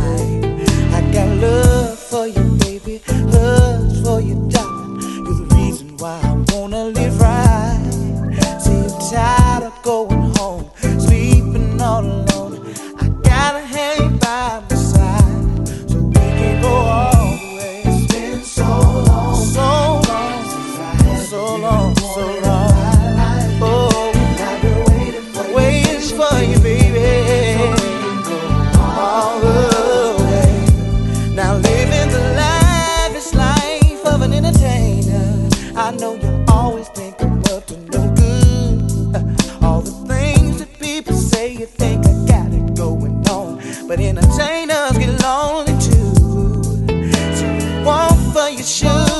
night. I got love for you, baby, love for you, darling. You're the reason why I wanna live right. See, I'm tired of going home, sleeping all alone. I gotta hang by my side so we can go all the way. It's been so long, so long, so long, so long. Oh, I've been waiting for you, baby, all the way. Now living the lavish life of an entertainer, I know you always think I'm up to no good. All the things that people say, you think I got it going on, but entertainers get lonely too. So you want for your shoes.